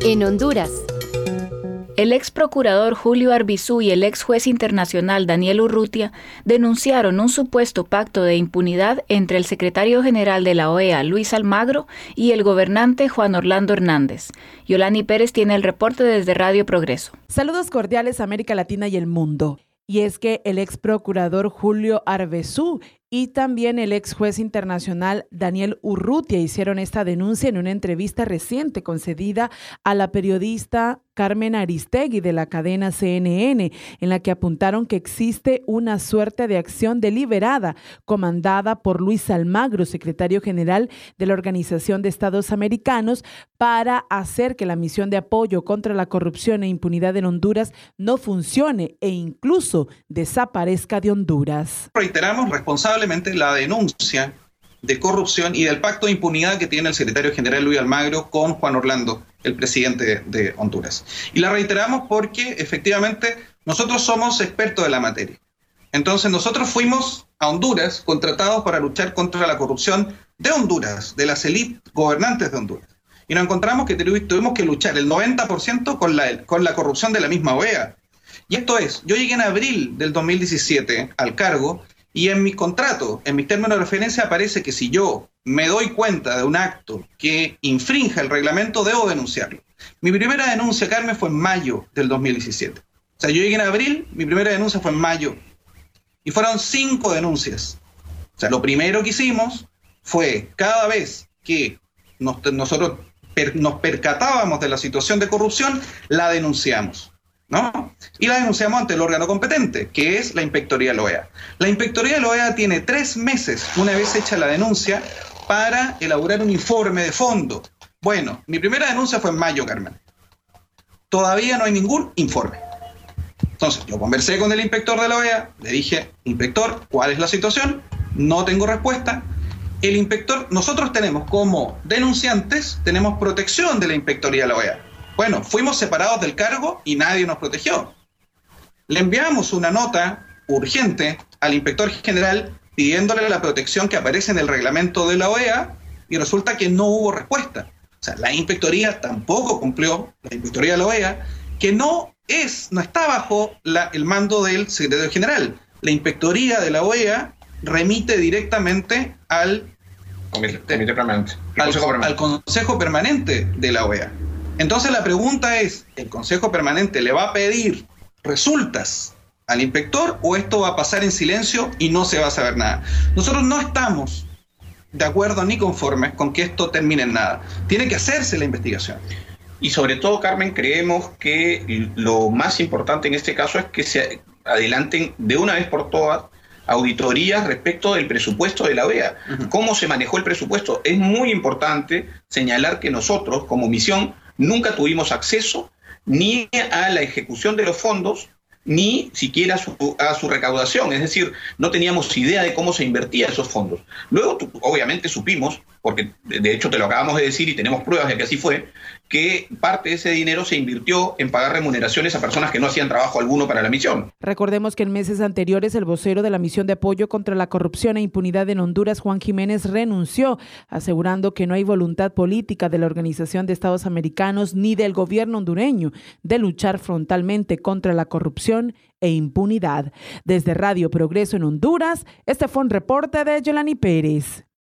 En Honduras. El ex procurador Julio Arbizu y el ex juez internacional Daniel Urrutia denunciaron un supuesto pacto de impunidad entre el secretario general de la OEA, Luis Almagro, y el gobernante Juan Orlando Hernández. Yolani Pérez tiene el reporte desde Radio Progreso. Saludos cordiales a América Latina y el mundo. Y es que el ex procurador Julio Arbizu y también el ex juez internacional Daniel Urrutia hicieron esta denuncia en una entrevista reciente concedida a la periodista Carmen Aristegui de la cadena CNN, en la que apuntaron que existe una suerte de acción deliberada comandada por Luis Almagro, secretario general de la Organización de Estados Americanos, para hacer que la misión de apoyo contra la corrupción e impunidad en Honduras no funcione e incluso desaparezca de Honduras. Reiteramos responsablemente la denuncia de corrupción y del pacto de impunidad que tiene el secretario general Luis Almagro con Juan Orlando, el presidente de Honduras. Y la reiteramos porque efectivamente nosotros somos expertos de la materia. Entonces nosotros fuimos a Honduras contratados para luchar contra la corrupción de Honduras, de las élites gobernantes de Honduras. Y nos encontramos que tuvimos que luchar el 90% con la corrupción de la misma OEA. Y esto es, yo llegué en abril del 2017 al cargo y en mi contrato, en mis términos de referencia, aparece que si yo me doy cuenta de un acto que infrinja el reglamento, debo denunciarlo. Mi primera denuncia, Carmen, fue en mayo del 2017. O sea, yo llegué en abril, mi primera denuncia fue en mayo. Y fueron 5 denuncias. O sea, lo primero que hicimos fue, cada vez que nosotros nos percatábamos de la situación de corrupción, la denunciamos, ¿no? Y la denunciamos ante el órgano competente, que es la Inspectoría de la OEA. La Inspectoría de la OEA tiene 3 meses, una vez hecha la denuncia, para elaborar un informe de fondo. Bueno, mi primera denuncia fue en mayo, Carmen. Todavía no hay ningún informe. Entonces, yo conversé con el inspector de la OEA, le dije, inspector, ¿cuál es la situación? No tengo respuesta. El inspector, nosotros tenemos como denunciantes, tenemos protección de la Inspectoría de la OEA. Bueno, fuimos separados del cargo y nadie nos protegió. Le enviamos una nota urgente al inspector general pidiéndole la protección que aparece en el reglamento de la OEA y resulta que no hubo respuesta. O sea, la inspectoría tampoco cumplió, la Inspectoría de la OEA, que no está bajo el mando del secretario general. La Inspectoría de la OEA remite directamente al Consejo Permanente de la OEA. Entonces la pregunta es, ¿el Consejo Permanente le va a pedir resultas al inspector o esto va a pasar en silencio y no se va a saber nada? Nosotros no estamos de acuerdo ni conformes con que esto termine en nada. Tiene que hacerse la investigación. Y sobre todo, Carmen, creemos que lo más importante en este caso es que se adelanten de una vez por todas auditorías respecto del presupuesto de la OEA. ¿Cómo se manejó el presupuesto? Es muy importante señalar que nosotros, como misión, nunca tuvimos acceso ni a la ejecución de los fondos, ni siquiera a su recaudación. Es decir, no teníamos idea de cómo se invertían esos fondos. Luego, obviamente, supimos, porque de hecho te lo acabamos de decir y tenemos pruebas de que así fue, que parte de ese dinero se invirtió en pagar remuneraciones a personas que no hacían trabajo alguno para la misión. Recordemos que en meses anteriores el vocero de la Misión de Apoyo contra la Corrupción e Impunidad en Honduras, Juan Jiménez, renunció, asegurando que no hay voluntad política de la Organización de Estados Americanos ni del gobierno hondureño de luchar frontalmente contra la corrupción e impunidad. Desde Radio Progreso en Honduras, este fue un reporte de Yolani Pérez.